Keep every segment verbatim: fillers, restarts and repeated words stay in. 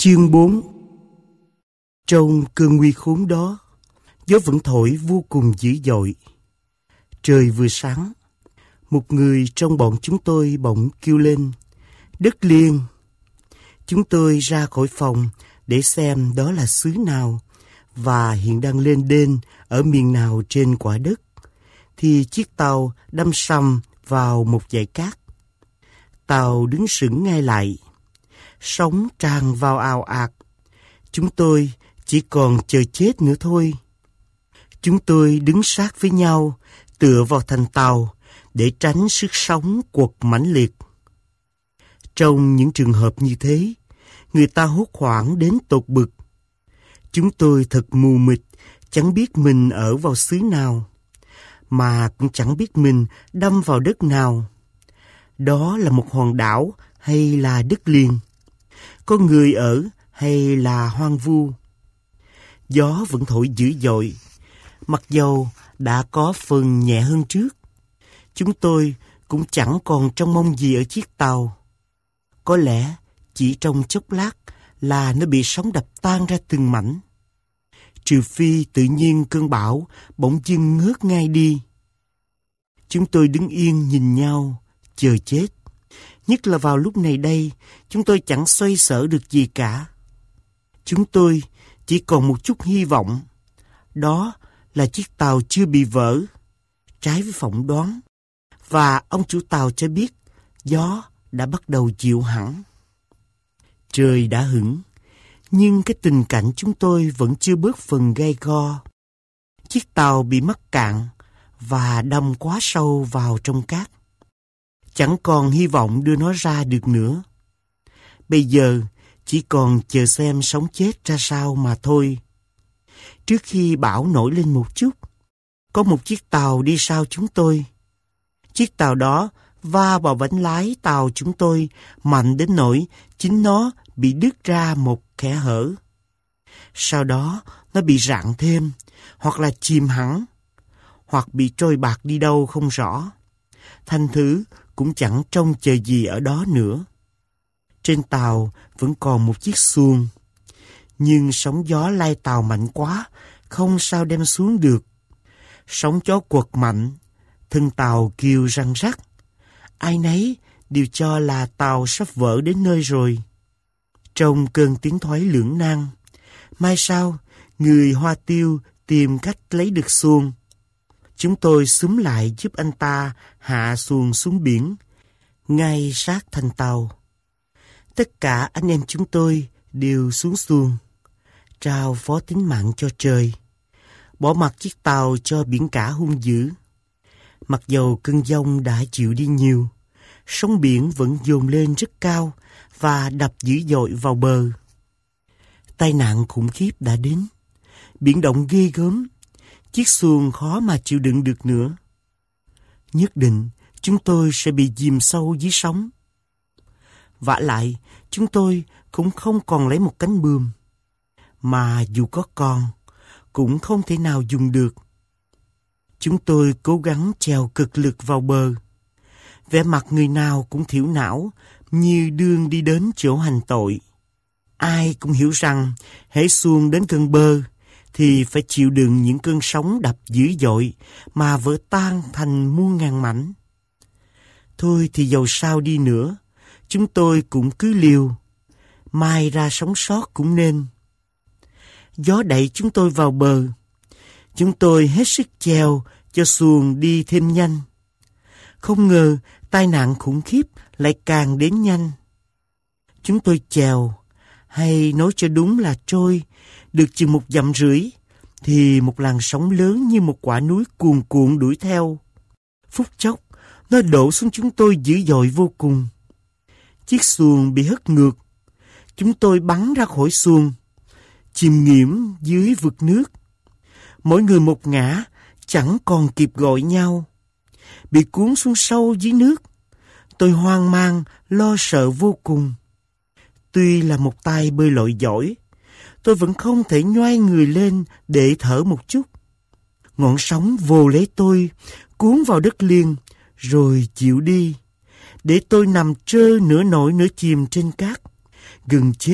Chương bốn. Trong cơn nguy khốn đó, gió vẫn thổi vô cùng dữ dội. Trời vừa sáng, một người trong bọn chúng tôi bỗng kêu lên: "Đất liền!" Chúng tôi ra khỏi phòng để xem đó là xứ nào và hiện đang lên đên ở miền nào trên quả đất, thì chiếc tàu đâm sầm vào một dải cát. Tàu đứng sững ngay lại, sóng tràn vào ào ạt. Chúng tôi chỉ còn chờ chết nữa thôi. Chúng tôi đứng sát với nhau, tựa vào thành tàu để tránh sức sóng quật mãnh liệt. Trong những trường hợp như thế, người ta hốt hoảng đến tột bực. Chúng tôi thật mù mịt, chẳng biết mình ở vào xứ nào, mà cũng chẳng biết mình đâm vào đất nào. Đó là một hòn đảo hay là đất liền? Có người ở hay là hoang vu? Gió vẫn thổi dữ dội, mặc dầu đã có phần nhẹ hơn trước. Chúng tôi cũng chẳng còn trông mong gì ở chiếc tàu. Có lẽ chỉ trong chốc lát là nó bị sóng đập tan ra từng mảnh. Trừ phi tự nhiên cơn bão bỗng dưng ngớt ngay đi. Chúng tôi đứng yên nhìn nhau, chờ chết. Nhất là vào lúc này đây, chúng tôi chẳng xoay sở được gì cả. Chúng tôi chỉ còn một chút hy vọng. Đó là chiếc tàu chưa bị vỡ, trái với phỏng đoán. Và ông chủ tàu cho biết gió đã bắt đầu dịu hẳn. Trời đã hửng, nhưng cái tình cảnh chúng tôi vẫn chưa bớt phần gay go. Chiếc tàu bị mắc cạn và đâm quá sâu vào trong cát. Chẳng còn hy vọng đưa nó ra được nữa. Bây giờ chỉ còn chờ xem sống chết ra sao mà thôi. Trước khi bão nổi lên một chút, có một chiếc tàu đi sau chúng tôi. Chiếc tàu đó va vào bánh lái tàu chúng tôi mạnh đến nỗi chính nó bị đứt ra một kẽ hở. Sau đó nó bị rạn thêm, hoặc là chìm hẳn, hoặc bị trôi bạt đi đâu không rõ. Thành thử cũng chẳng trông chờ gì ở đó nữa. Trên tàu vẫn còn một chiếc xuồng, nhưng sóng gió lai tàu mạnh quá, không sao đem xuống được. Sóng gió quật mạnh, thân tàu kêu răng rắc. Ai nấy đều cho là tàu sắp vỡ đến nơi rồi. Trong cơn tiến thoái lưỡng nan, mai sau người Hoa Tiêu tìm cách lấy được xuồng. Chúng tôi xúm lại giúp anh ta hạ xuồng xuống biển, ngay sát thành tàu. Tất cả anh em chúng tôi đều xuống xuồng, trao phó tính mạng cho trời, bỏ mặc chiếc tàu cho biển cả hung dữ. Mặc dầu cơn giông đã chịu đi nhiều, sóng biển vẫn dồn lên rất cao và đập dữ dội vào bờ. Tai nạn khủng khiếp đã đến, biển động ghê gớm, chiếc xuồng khó mà chịu đựng được nữa. Nhất định chúng tôi sẽ bị chìm sâu dưới sóng. Vả lại, chúng tôi cũng không còn lấy một cánh buồm, mà dù có còn, cũng không thể nào dùng được. Chúng tôi cố gắng chèo cực lực vào bờ. Vẻ mặt người nào cũng thiểu não, như đương đi đến chỗ hành tội. Ai cũng hiểu rằng, hễ xuồng đến gần bờ, thì phải chịu đựng những cơn sóng đập dữ dội mà vỡ tan thành muôn ngàn mảnh. Thôi thì dầu sao đi nữa, chúng tôi cũng cứ liều, mai ra sống sót cũng nên. Gió đẩy chúng tôi vào bờ. Chúng tôi hết sức chèo cho xuồng đi thêm nhanh. Không ngờ tai nạn khủng khiếp lại càng đến nhanh. Chúng tôi chèo, hay nói cho đúng là trôi, được chừng một dặm rưỡi, thì một làn sóng lớn như một quả núi cuồn cuộn đuổi theo. Phút chốc, nó đổ xuống chúng tôi dữ dội vô cùng. Chiếc xuồng bị hất ngược. Chúng tôi bắn ra khỏi xuồng, chìm nghiễm dưới vực nước. Mỗi người một ngã, chẳng còn kịp gọi nhau. Bị cuốn xuống sâu dưới nước. Tôi hoang mang, lo sợ vô cùng. Tuy là một tay bơi lội giỏi, tôi vẫn không thể nhoai người lên để thở một chút. Ngọn sóng vồ lấy tôi, cuốn vào đất liền, rồi chịu đi, để tôi nằm trơ nửa nổi nửa chìm trên cát, gần chết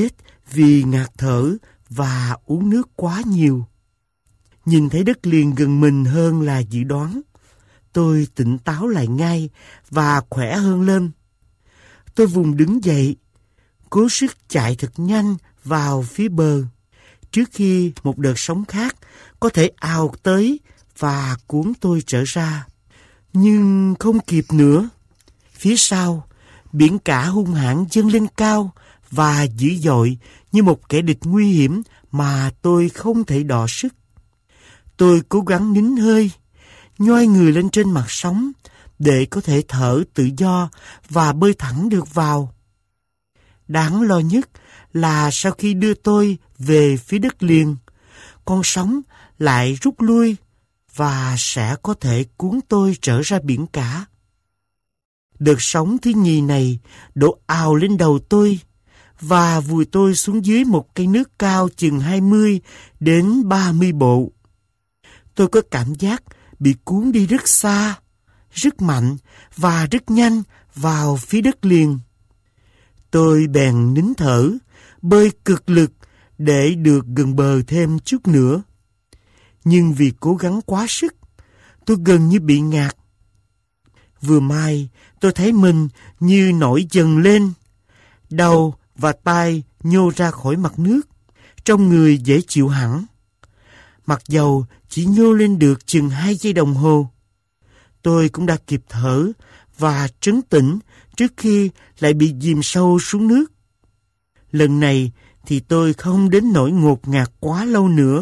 vì ngạt thở và uống nước quá nhiều. Nhìn thấy đất liền gần mình hơn là dự đoán, tôi tỉnh táo lại ngay và khỏe hơn lên. Tôi vùng đứng dậy, cố sức chạy thật nhanh vào phía bờ, trước khi một đợt sóng khác có thể ào tới và cuốn tôi trở ra. Nhưng không kịp nữa. Phía sau, biển cả hung hãn dâng lên cao và dữ dội như một kẻ địch nguy hiểm mà tôi không thể đọ sức. Tôi cố gắng nín hơi, nhoi người lên trên mặt sóng để có thể thở tự do và bơi thẳng được vào. Đáng lo nhất là sau khi đưa tôi về phía đất liền, con sóng lại rút lui và sẽ có thể cuốn tôi trở ra biển cả. Đợt sóng thứ nhì này đổ ào lên đầu tôi và vùi tôi xuống dưới một cây nước cao chừng hai mươi đến ba mươi bộ. Tôi có cảm giác bị cuốn đi rất xa, rất mạnh và rất nhanh vào phía đất liền. Tôi bèn nín thở, bơi cực lực để được gần bờ thêm chút nữa. Nhưng vì cố gắng quá sức, tôi gần như bị ngạt. Vừa mai, tôi thấy mình như nổi dần lên. Đầu và tai nhô ra khỏi mặt nước, trong người dễ chịu hẳn. Mặc dầu chỉ nhô lên được chừng hai giây đồng hồ, tôi cũng đã kịp thở và trấn tĩnh trước khi lại bị chìm sâu xuống nước. Lần này thì tôi không đến nỗi ngột ngạt quá lâu nữa.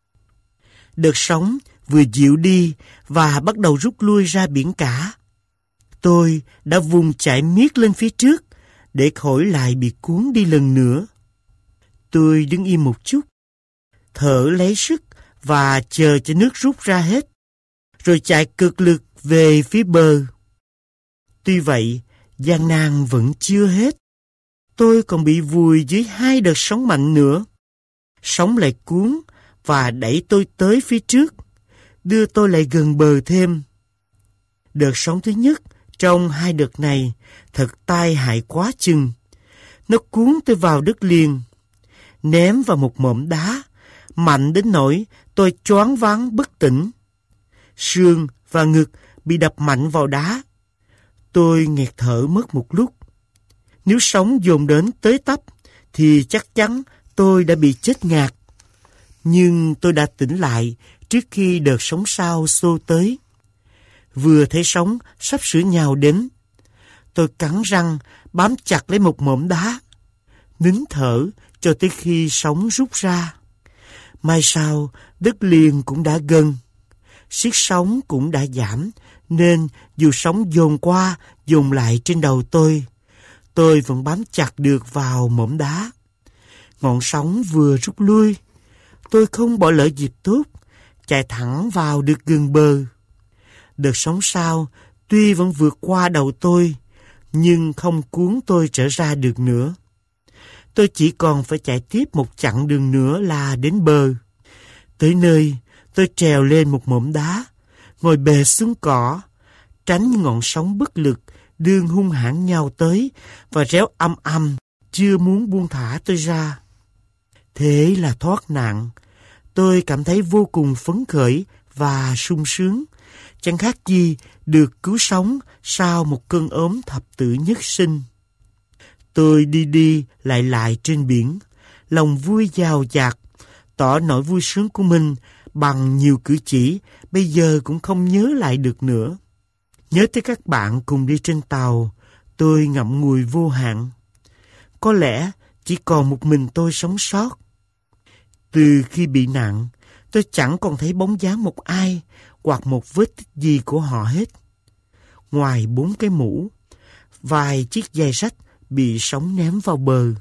Đợt sóng vừa dịu đi và bắt đầu rút lui ra biển cả. Tôi đã vùng chạy miết lên phía trước để khỏi lại bị cuốn đi lần nữa. Tôi đứng im một chút, thở lấy sức và chờ cho nước rút ra hết, rồi chạy cực lực về phía bờ. Tuy vậy, gian nan vẫn chưa hết. Tôi còn bị vùi dưới hai đợt sóng mạnh nữa. Sóng lại cuốn và đẩy tôi tới phía trước, đưa tôi lại gần bờ thêm. Đợt sóng thứ nhất trong hai đợt này thật tai hại quá chừng. Nó cuốn tôi vào đất liền, ném vào một mỏm đá, mạnh đến nỗi tôi choáng váng bất tỉnh. Sườn và ngực bị đập mạnh vào đá. Tôi nghẹt thở mất một lúc. Nếu sóng dồn đến tới tấp thì chắc chắn tôi đã bị chết ngạt. Nhưng tôi đã tỉnh lại trước khi đợt sóng sau xô tới. Vừa thấy sóng sắp sửa nhào đến, tôi cắn răng bám chặt lấy một mỏm đá, nín thở cho tới khi sóng rút ra. May sao đất liền cũng đã gần, xiết sóng cũng đã giảm, nên dù sóng dồn qua dồn lại trên đầu tôi, tôi vẫn bám chặt được vào mỏm đá. Ngọn sóng vừa rút lui, tôi không bỏ lỡ dịp tốt, chạy thẳng vào được gần bờ. Đợt sóng sau tuy vẫn vượt qua đầu tôi, nhưng không cuốn tôi trở ra được nữa. Tôi chỉ còn phải chạy tiếp một chặng đường nữa là đến bờ. Tới nơi, tôi trèo lên một mỏm đá, ngồi bệt xuống cỏ, tránh ngọn sóng bất lực đương hung hãn nhào tới và réo âm âm, chưa muốn buông thả tôi ra. Thế là thoát nạn. Tôi cảm thấy vô cùng phấn khởi và sung sướng, chẳng khác gì được cứu sống sau một cơn ốm thập tử nhất sinh. Tôi đi đi lại lại trên biển, lòng vui dào dạt, tỏ nỗi vui sướng của mình bằng nhiều cử chỉ bây giờ cũng không nhớ lại được nữa. Nhớ tới các bạn cùng đi trên tàu, tôi ngậm ngùi vô hạn. Có lẽ chỉ còn một mình tôi sống sót. Từ khi bị nạn, tôi chẳng còn thấy bóng dáng một ai hoặc một vết tích gì của họ hết. Ngoài bốn cái mũ, vài chiếc giày rách bị sóng ném vào bờ.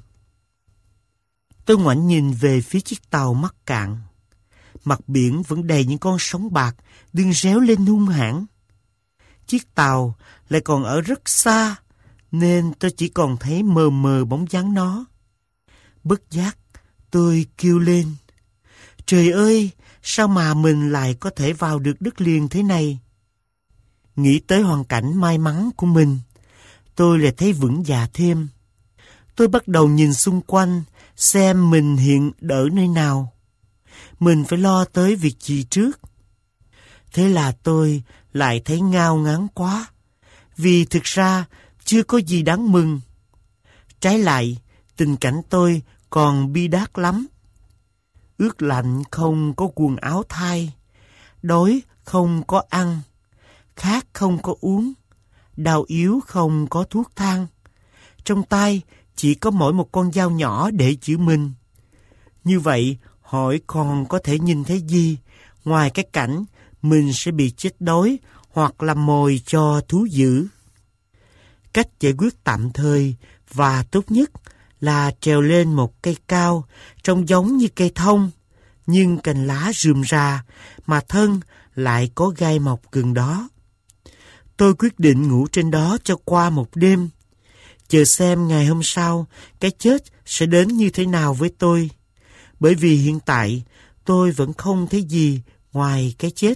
Tôi ngoảnh nhìn về phía chiếc tàu mắc cạn. Mặt biển vẫn đầy những con sóng bạc đương réo lên hung hãn. Chiếc tàu lại còn ở rất xa, nên tôi chỉ còn thấy mờ mờ bóng dáng nó. Bất giác, tôi kêu lên: trời ơi, sao mà mình lại có thể vào được đất liền thế này? Nghĩ tới hoàn cảnh may mắn của mình, tôi lại thấy vững dạ thêm. Tôi bắt đầu nhìn xung quanh, xem mình hiện đỡ nơi nào. Mình phải lo tới việc gì trước. Thế là tôi lại thấy ngao ngán quá, vì thực ra chưa có gì đáng mừng. Trái lại, tình cảnh tôi còn bi đát lắm. Ướt lạnh không có quần áo thay, đói không có ăn, khát không có uống, đau yếu không có thuốc thang. Trong tay chỉ có mỗi một con dao nhỏ để chữa mình. Như vậy, hỏi còn có thể nhìn thấy gì ngoài cái cảnh mình sẽ bị chết đói hoặc làm mồi cho thú dữ. Cách giải quyết tạm thời và tốt nhất là trèo lên một cây cao trông giống như cây thông, nhưng cành lá rườm rà mà thân lại có gai mọc gần đó. Tôi quyết định ngủ trên đó cho qua một đêm, chờ xem ngày hôm sau cái chết sẽ đến như thế nào với tôi, bởi vì hiện tại tôi vẫn không thấy gì ngoài cái chết.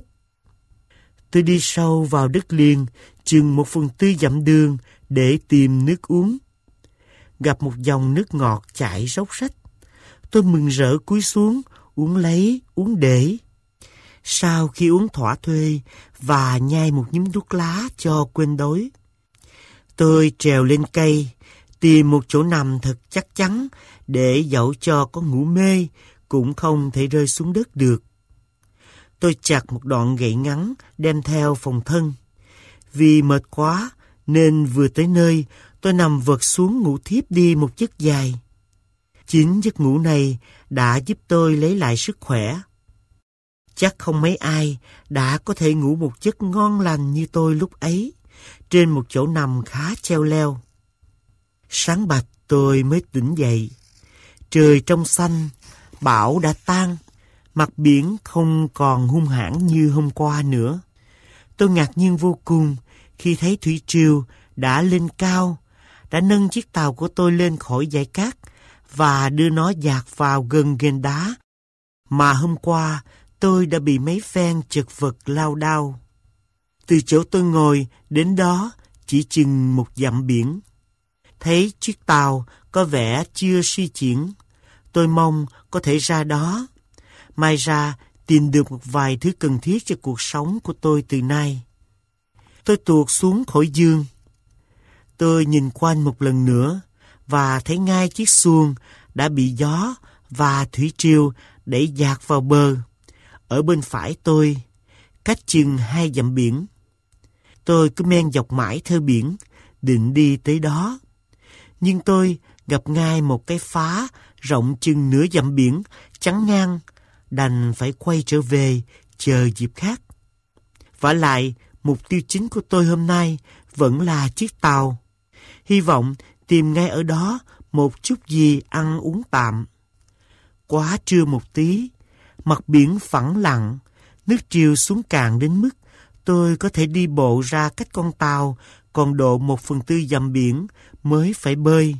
Tôi đi sâu vào đất liền chừng một phần tư dặm đường để tìm nước uống. Gặp một dòng nước ngọt chảy róc rách, tôi mừng rỡ cúi xuống uống lấy uống để. Sau khi uống thỏa thuê và nhai một nhúm thuốc lá cho quên đói, tôi trèo lên cây tìm một chỗ nằm thật chắc chắn để dẫu cho có ngủ mê cũng không thể rơi xuống đất được. Tôi chặt một đoạn gậy ngắn đem theo phòng thân. Vì mệt quá nên vừa tới nơi tôi nằm vật xuống ngủ thiếp đi một giấc dài. Chính giấc ngủ này đã giúp tôi lấy lại sức khỏe. Chắc không mấy ai đã có thể ngủ một giấc ngon lành như tôi lúc ấy, trên một chỗ nằm khá treo leo. Sáng bạch tôi mới tỉnh dậy. Trời trong xanh, bão đã tan, mặt biển không còn hung hãn như hôm qua nữa. Tôi ngạc nhiên vô cùng khi thấy thủy triều đã lên cao, đã nâng chiếc tàu của tôi lên khỏi dải cát và đưa nó dạt vào gần ghềnh đá mà hôm qua tôi đã bị mấy phen chật vật lao đao. Từ chỗ tôi ngồi đến đó chỉ chừng một dặm biển. Thấy chiếc tàu có vẻ chưa suy chuyển, tôi mong có thể ra đó, may ra tìm được một vài thứ cần thiết cho cuộc sống của tôi từ nay. Tôi tuột xuống khỏi giường. Tôi nhìn quanh một lần nữa và thấy ngay chiếc xuồng đã bị gió và thủy triều đẩy dạt vào bờ, ở bên phải tôi, cách chừng hai dặm biển. Tôi cứ men dọc mãi theo biển, định đi tới đó. Nhưng tôi gặp ngay một cái phá rộng chừng nửa dặm biển, chắn ngang, đành phải quay trở về, chờ dịp khác. Vả lại, mục tiêu chính của tôi hôm nay vẫn là chiếc tàu. Hy vọng tìm ngay ở đó một chút gì ăn uống tạm. Quá trưa một tí, mặt biển phẳng lặng, nước triều xuống cạn đến mức tôi có thể đi bộ ra cách con tàu còn độ một phần tư dặm biển mới phải bơi.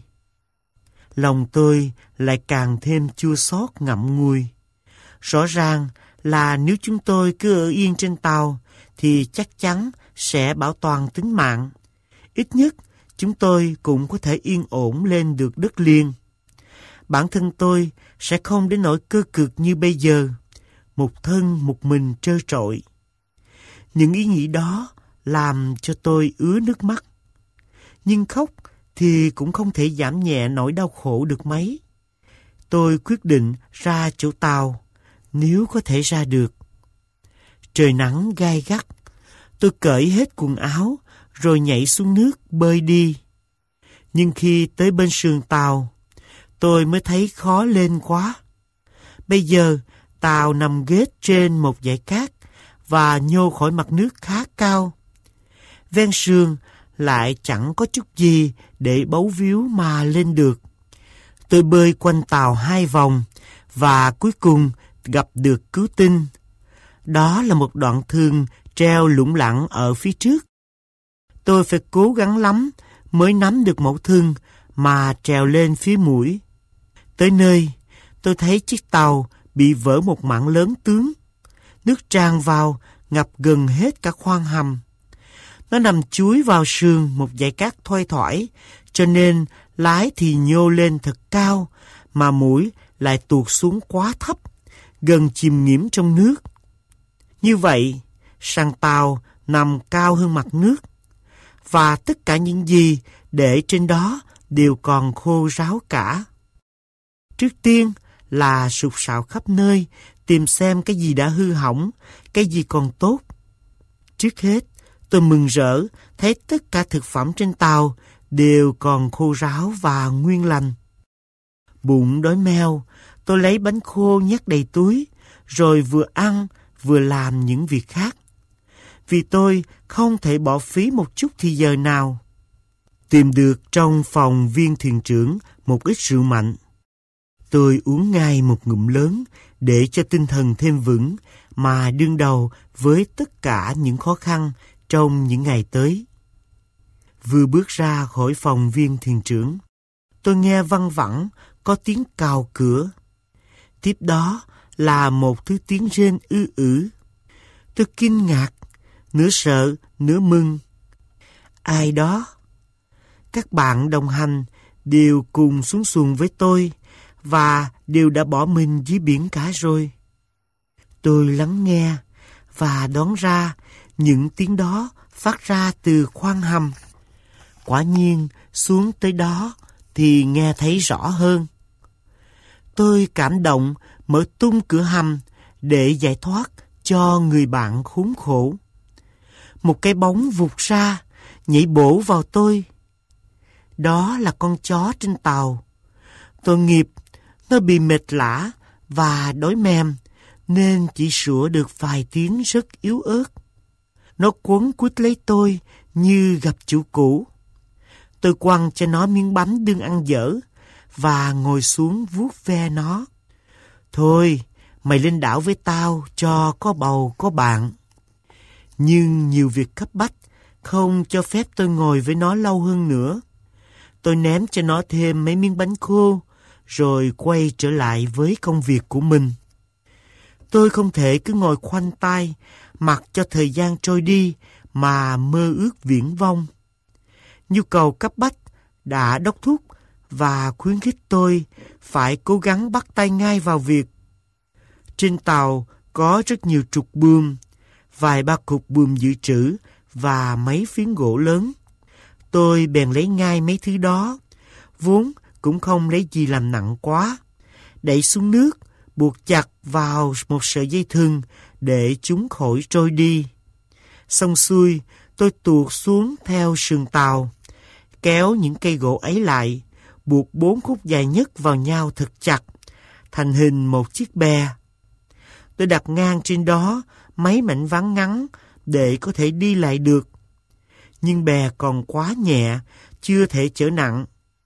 Lòng tôi lại càng thêm chua xót ngậm ngùi. Rõ ràng là nếu chúng tôi cứ ở yên trên tàu thì chắc chắn sẽ bảo toàn tính mạng. Ít nhất chúng tôi cũng có thể yên ổn lên được đất liền. Bản thân tôi sẽ không đến nỗi cơ cực như bây giờ, một thân một mình trơ trọi. Những ý nghĩ đó làm cho tôi ứa nước mắt. Nhưng khóc thì cũng không thể giảm nhẹ nỗi đau khổ được mấy. Tôi quyết định ra chỗ tàu, nếu có thể ra được. Trời nắng gai gắt, tôi cởi hết quần áo rồi nhảy xuống nước bơi đi. Nhưng khi tới bên sườn tàu, tôi mới thấy khó lên quá. Bây giờ tàu nằm ghét trên một dải cát và nhô khỏi mặt nước khá cao. Ven sườn lại chẳng có chút gì để bấu víu mà lên được. Tôi bơi quanh tàu hai vòng và cuối cùng gặp được cứu tinh. Đó là một đoạn thừng treo lủng lẳng ở phía trước. Tôi phải cố gắng lắm mới nắm được mẩu thừng mà trèo lên phía mũi. Tới nơi, tôi thấy chiếc tàu bị vỡ một mảng lớn tướng. Nước tràn vào, ngập gần hết cả khoang hầm. Nó nằm chúi vào sườn một dải cát thoai thoải, cho nên lái thì nhô lên thật cao, mà mũi lại tuột xuống quá thấp, gần chìm nghiễm trong nước. Như vậy, sàn tàu nằm cao hơn mặt nước, và tất cả những gì để trên đó đều còn khô ráo cả. Trước tiên là sục sạo khắp nơi, tìm xem cái gì đã hư hỏng, cái gì còn tốt. Trước hết, tôi mừng rỡ thấy tất cả thực phẩm trên tàu đều còn khô ráo và nguyên lành. Bụng đói meo, tôi lấy bánh khô nhét đầy túi, rồi vừa ăn vừa làm những việc khác. Vì tôi không thể bỏ phí một chút thì giờ nào. Tìm được trong phòng viên thuyền trưởng một ít rượu mạnh. Tôi uống ngay một ngụm lớn để cho tinh thần thêm vững mà đương đầu với tất cả những khó khăn trong những ngày tới. Vừa bước ra khỏi phòng viên thuyền trưởng, tôi nghe văng vẳng có tiếng cào cửa. Tiếp đó là một thứ tiếng rên ư ử. Tôi kinh ngạc, nửa sợ, nửa mừng. Ai đó? Các bạn đồng hành đều cùng xuống xuồng với tôi và đều đã bỏ mình dưới biển cả rồi. Tôi lắng nghe và đoán ra những tiếng đó phát ra từ khoang hầm. Quả nhiên xuống tới đó thì nghe thấy rõ hơn. Tôi cảm động mở tung cửa hầm để giải thoát cho người bạn khốn khổ. Một cái bóng vụt ra, nhảy bổ vào tôi. Đó là con chó trên tàu. Tội nghiệp, nó bị mệt lả và đói mềm, nên chỉ sủa được vài tiếng rất yếu ớt. Nó quấn quýt lấy tôi như gặp chủ cũ. Tôi quăng cho nó miếng bánh đương ăn dở và ngồi xuống vuốt ve nó. Thôi, mày lên đảo với tao cho có bầu có bạn. Nhưng nhiều việc cấp bách không cho phép tôi ngồi với nó lâu hơn nữa. Tôi ném cho nó thêm mấy miếng bánh khô, rồi quay trở lại với công việc của mình. Tôi không thể cứ ngồi khoanh tay, mặc cho thời gian trôi đi mà mơ ước viển vông. Nhu cầu cấp bách đã đốc thúc và khuyến khích tôi phải cố gắng bắt tay ngay vào việc. Trên tàu có rất nhiều trục buồm, vài ba cục buồm dự trữ và mấy phiến gỗ lớn. Tôi bèn lấy ngay mấy thứ đó, vốn cũng không lấy gì làm nặng quá. Đẩy xuống nước, buộc chặt vào một sợi dây thừng để chúng khỏi trôi đi. Xong xuôi, tôi tuột xuống theo sườn tàu, kéo những cây gỗ ấy lại, buộc bốn khúc dài nhất vào nhau thật chặt, thành hình một chiếc bè. Tôi đặt ngang trên đó mấy mảnh ván ngắn để có thể đi lại được. Nhưng bè còn quá nhẹ, chưa thể chở nặng.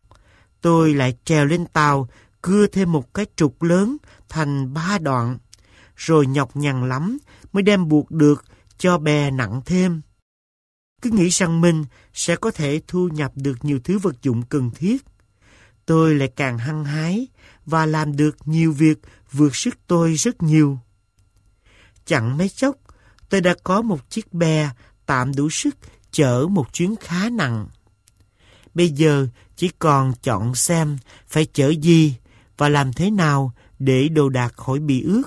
Tôi lại trèo lên tàu, cưa thêm một cái trục lớn thành ba đoạn, rồi nhọc nhằn lắm mới đem buộc được cho bè nặng thêm. Cứ nghĩ rằng mình sẽ có thể thu nhập được nhiều thứ vật dụng cần thiết. Tôi lại càng hăng hái và làm được nhiều việc vượt sức tôi rất nhiều. Chẳng mấy chốc, tôi đã có một chiếc bè tạm đủ sức chở một chuyến khá nặng. Bây giờ chỉ còn chọn xem phải chở gì và làm thế nào để đồ đạc khỏi bị ướt.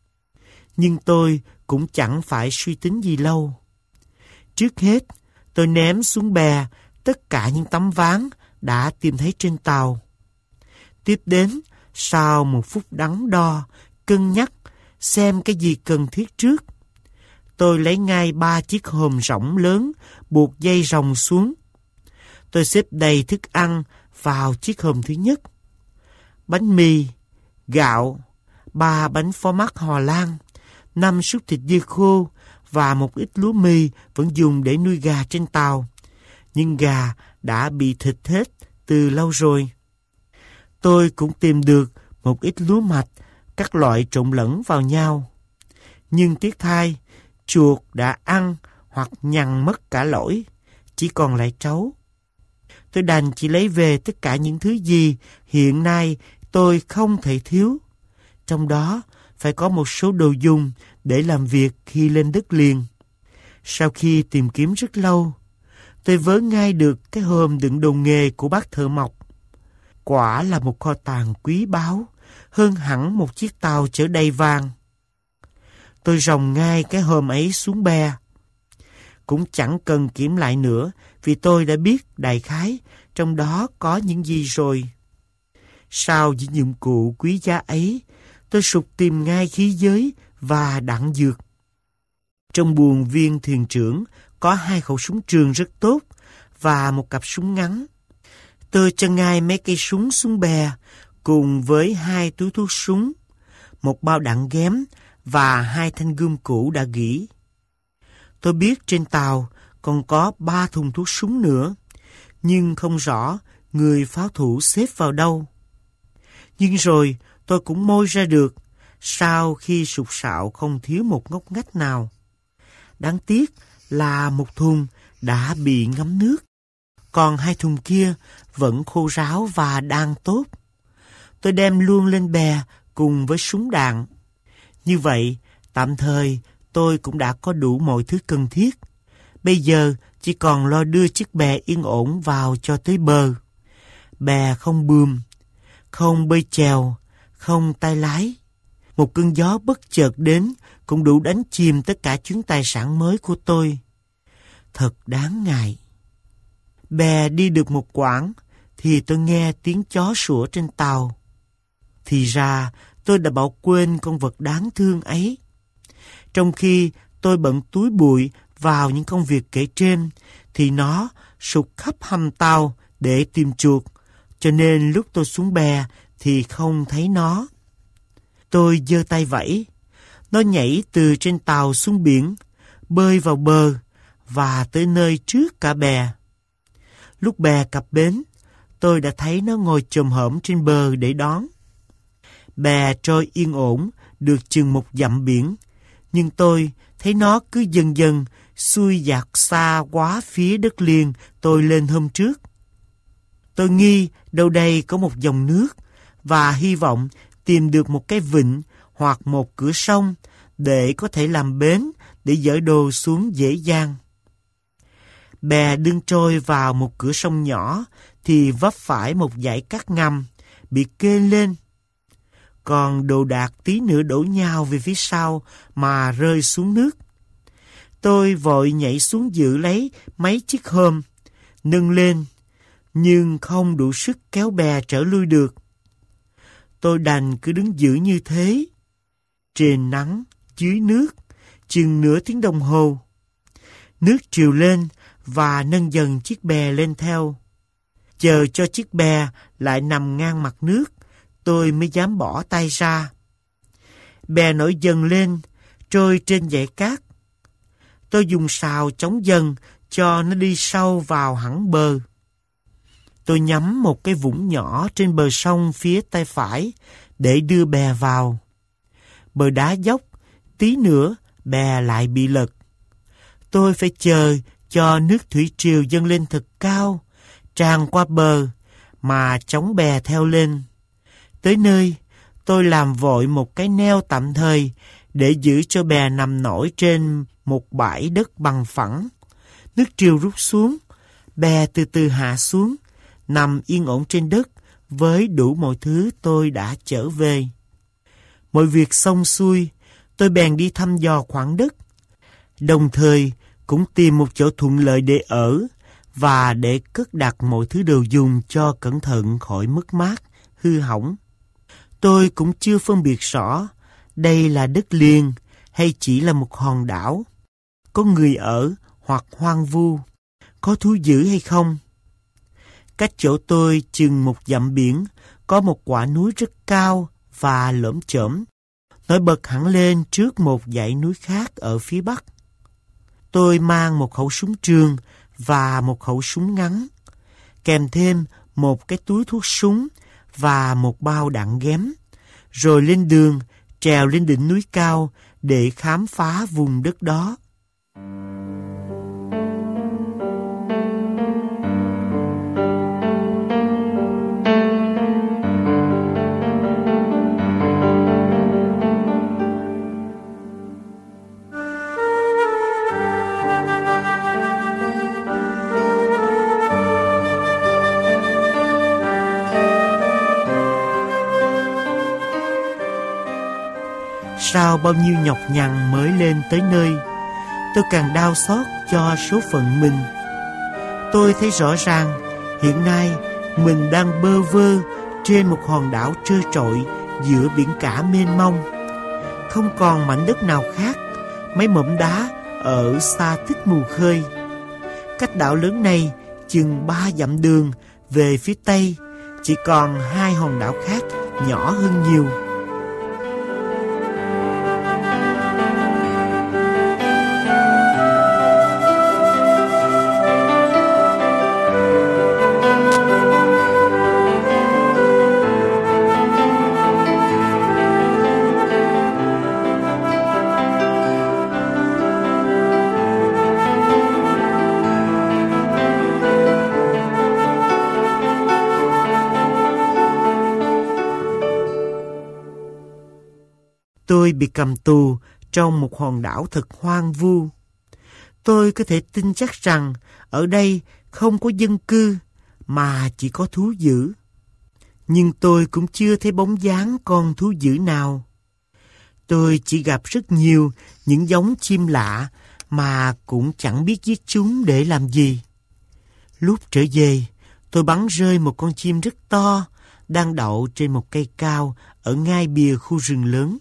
Nhưng tôi cũng chẳng phải suy tính gì lâu. Trước hết, tôi ném xuống bè tất cả những tấm ván đã tìm thấy trên tàu. Tiếp đến, sau một phút đắn đo, cân nhắc xem cái gì cần thiết trước, tôi lấy ngay ba chiếc hòm rỗng lớn buộc dây rồng xuống. Tôi xếp đầy thức ăn vào chiếc hòm thứ nhất. Bánh mì, gạo, ba bánh phó mắc Hà Lan, năm suất thịt dê khô và một ít lúa mì vẫn dùng để nuôi gà trên tàu. Nhưng gà đã bị thịt hết từ lâu rồi. Tôi cũng tìm được một ít lúa mạch, các loại trộn lẫn vào nhau. Nhưng tiếc thay, chuột đã ăn hoặc nhằn mất cả lỗi, chỉ còn lại trấu. Tôi đành chỉ lấy về tất cả những thứ gì hiện nay tôi không thể thiếu. Trong đó phải có một số đồ dùng để làm việc khi lên đất liền. Sau khi tìm kiếm rất lâu, tôi vớ ngay được cái hòm đựng đồ nghề của bác thợ mộc. Quả là một kho tàng quý báu, hơn hẳn một chiếc tàu chở đầy vàng. Tôi ròng ngay cái hôm ấy xuống be. Cũng chẳng cần kiểm lại nữa, vì tôi đã biết đại khái trong đó có những gì rồi. Sau những dụng cụ quý giá ấy, tôi sục tìm ngay khí giới và đạn dược. Trong buồng viên thuyền trưởng có hai khẩu súng trường rất tốt và một cặp súng ngắn. Tôi cho ngay mấy cây súng xuống bè cùng với hai túi thuốc súng, một bao đạn ghém và hai thanh gươm cũ đã gỉ. Tôi biết trên tàu còn có ba thùng thuốc súng nữa, nhưng không rõ người pháo thủ xếp vào đâu. Nhưng rồi tôi cũng môi ra được, sau khi sục sạo không thiếu một ngóc ngách nào. Đáng tiếc là một thùng đã bị ngấm nước, còn hai thùng kia vẫn khô ráo và đang tốt. Tôi đem luôn lên bè cùng với súng đạn. Như vậy, tạm thời tôi cũng đã có đủ mọi thứ cần thiết. Bây giờ chỉ còn lo đưa chiếc bè yên ổn vào cho tới bờ. Bè không buồm, không bơi chèo, không tay lái. Một cơn gió bất chợt đến cũng đủ đánh chìm tất cả chuyến tài sản mới của tôi. Thật đáng ngại. Bè đi được một quãng thì tôi nghe tiếng chó sủa trên tàu. Thì ra tôi đã bỏ quên con vật đáng thương ấy. Trong khi tôi bận túi bụi vào những công việc kể trên, thì nó sục khắp hầm tàu để tìm chuột, cho nên lúc tôi xuống bè thì không thấy nó. Tôi giơ tay vẫy, nó nhảy từ trên tàu xuống biển, bơi vào bờ và tới nơi trước cả bè. Lúc bè cập bến, tôi đã thấy nó ngồi chồm hổm trên bờ để đón. Bè trôi yên ổn được chừng một dặm biển, nhưng tôi thấy nó cứ dần dần xuôi dạt xa quá phía đất liền tôi lên hôm trước. Tôi nghi đâu đây có một dòng nước và hy vọng tìm được một cái vịnh hoặc một cửa sông để có thể làm bến để dỡ đồ xuống dễ dàng. Bè đương trôi vào một cửa sông nhỏ thì vấp phải một dải cát ngầm bị kê lên. Còn đồ đạc tí nữa đổ nhào về phía sau mà rơi xuống nước. Tôi vội nhảy xuống giữ lấy mấy chiếc hôm, nâng lên, nhưng không đủ sức kéo bè trở lui được. Tôi đành cứ đứng giữ như thế, trên nắng, dưới nước, chừng nửa tiếng đồng hồ. Nước triều lên và nâng dần chiếc bè lên theo. Chờ cho chiếc bè lại nằm ngang mặt nước, tôi mới dám bỏ tay ra. Bè nổi dần lên, trôi trên dãy cát. Tôi dùng sào chống dần cho nó đi sâu vào hẳn bờ. Tôi nhắm một cái vũng nhỏ trên bờ sông phía tay phải để đưa bè vào. Bờ đá dốc, tí nữa bè lại bị lật. Tôi phải chờ cho nước thủy triều dâng lên thật cao, tràn qua bờ, mà chống bè theo lên. Tới nơi, tôi làm vội một cái neo tạm thời để giữ cho bè nằm nổi trên một bãi đất bằng phẳng. Nước triều rút xuống, bè từ từ hạ xuống, nằm yên ổn trên đất với đủ mọi thứ tôi đã trở về. Mọi việc xong xuôi, tôi bèn đi thăm dò khoảng đất, đồng thời cũng tìm một chỗ thuận lợi để ở và để cất đặt mọi thứ đồ dùng cho cẩn thận khỏi mất mát, hư hỏng. Tôi cũng chưa phân biệt rõ đây là đất liền hay chỉ là một hòn đảo, có người ở hoặc hoang vu, có thú dữ hay không. Cách chỗ tôi chừng một dặm biển có một quả núi rất cao và lởm chởm, nổi bật hẳn lên trước một dãy núi khác ở phía bắc. Tôi mang một khẩu súng trường và một khẩu súng ngắn, kèm thêm một cái túi thuốc súng và một bao đạn ghém, rồi lên đường trèo lên đỉnh núi cao để khám phá vùng đất đó. sau bao nhiêu nhọc nhằn mới lên tới nơi, tôi càng đau xót cho số phận mình. Tôi thấy rõ ràng hiện nay mình đang bơ vơ trên một hòn đảo trơ trọi giữa biển cả mênh mông. Không còn mảnh đất nào khác, mấy mỏm đá ở xa Thích Mù Khơi. Cách đảo lớn này chừng ba dặm đường về phía tây, chỉ còn hai hòn đảo khác nhỏ hơn nhiều. Tôi bị cầm tù trong một hòn đảo thật hoang vu. Tôi có thể tin chắc rằng ở đây không có dân cư mà chỉ có thú dữ. Nhưng tôi cũng chưa thấy bóng dáng con thú dữ nào. Tôi chỉ gặp rất nhiều những giống chim lạ mà cũng chẳng biết giết chúng để làm gì. Lúc trở về, tôi bắn rơi một con chim rất to đang đậu trên một cây cao ở ngay bìa khu rừng lớn.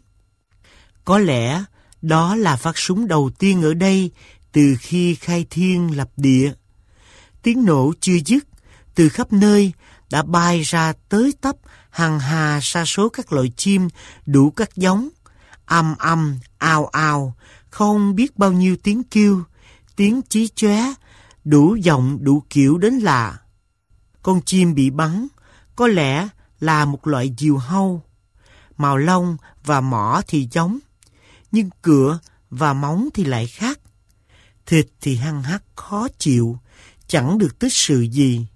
Có lẽ đó là phát súng đầu tiên ở đây từ khi khai thiên lập địa. Tiếng nổ chưa dứt, từ khắp nơi đã bay ra tới tấp hàng hà sa số các loại chim đủ các giống, âm âm, ào ào, không biết bao nhiêu tiếng kêu, tiếng chí chóe, đủ giọng đủ kiểu đến lạ. Con chim bị bắn có lẽ là một loại diều hâu, màu lông và mỏ thì giống, nhưng cựa và móng thì lại khác. Thịt thì hăng hắc khó chịu, chẳng được tích sự gì.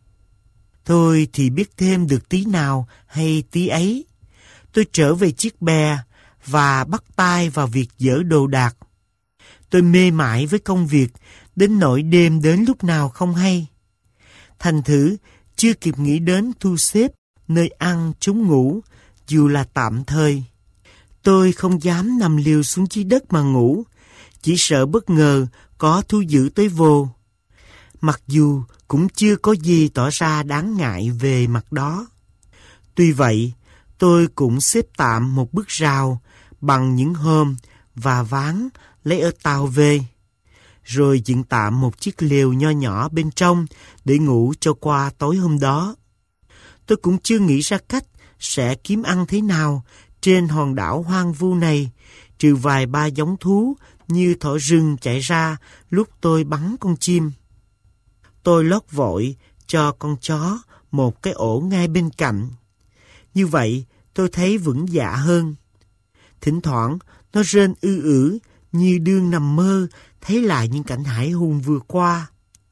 Tôi thì biết thêm được tí nào hay tí ấy. Tôi trở về chiếc bè và bắt tay vào việc dỡ đồ đạc. Tôi mê mải với công việc đến nỗi đêm đến lúc nào không hay. Thành thử chưa kịp nghĩ đến thu xếp nơi ăn trốn ngủ, dù là tạm thời. Tôi không dám nằm liều xuống dưới đất mà ngủ, chỉ sợ bất ngờ có thú dữ tới vô. Mặc dù cũng chưa có gì tỏ ra đáng ngại về mặt đó. Tuy vậy, tôi cũng xếp tạm một bức rào bằng những hôm và ván lấy ở tàu về, rồi dựng tạm một chiếc lều nho nhỏ bên trong để ngủ cho qua tối hôm đó. Tôi cũng chưa nghĩ ra cách sẽ kiếm ăn thế nào trên hòn đảo hoang vu này, trừ vài ba giống thú như thỏ rừng chạy ra lúc tôi bắn con chim. Tôi lót vội cho con chó một cái ổ ngay bên cạnh. Như vậy tôi thấy vững dạ hơn. Thỉnh thoảng nó rên ư ử như đương nằm mơ thấy lại những cảnh hải hùng vừa qua.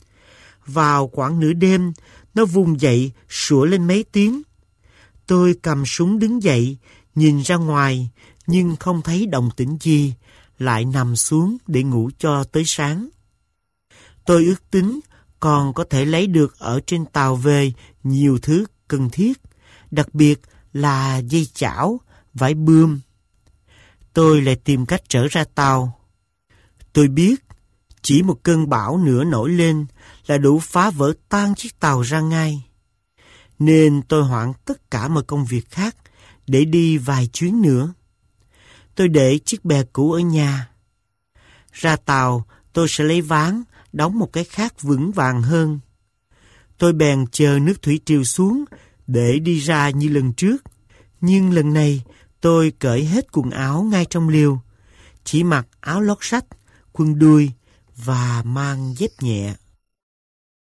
Vào khoảng nửa đêm, nó vùng dậy sủa lên mấy tiếng. Tôi cầm súng đứng dậy, nhìn ra ngoài, nhưng không thấy động tĩnh gì, lại nằm xuống để ngủ cho tới sáng. Tôi ước tính còn có thể lấy được ở trên tàu về nhiều thứ cần thiết, đặc biệt là dây chảo, vải bươm. Tôi lại tìm cách trở ra tàu. Tôi biết chỉ một cơn bão nữa nổi lên là đủ phá vỡ tan chiếc tàu ra ngay. Nên tôi hoãn tất cả mọi công việc khác để đi vài chuyến nữa. Tôi để chiếc bè cũ ở nhà. Ra tàu, tôi sẽ lấy ván, đóng một cái khác vững vàng hơn. Tôi bèn chờ nước thủy triều xuống để đi ra như lần trước. Nhưng lần này, tôi cởi hết quần áo ngay trong liều, chỉ mặc áo lót rách, quần đùi và mang dép nhẹ.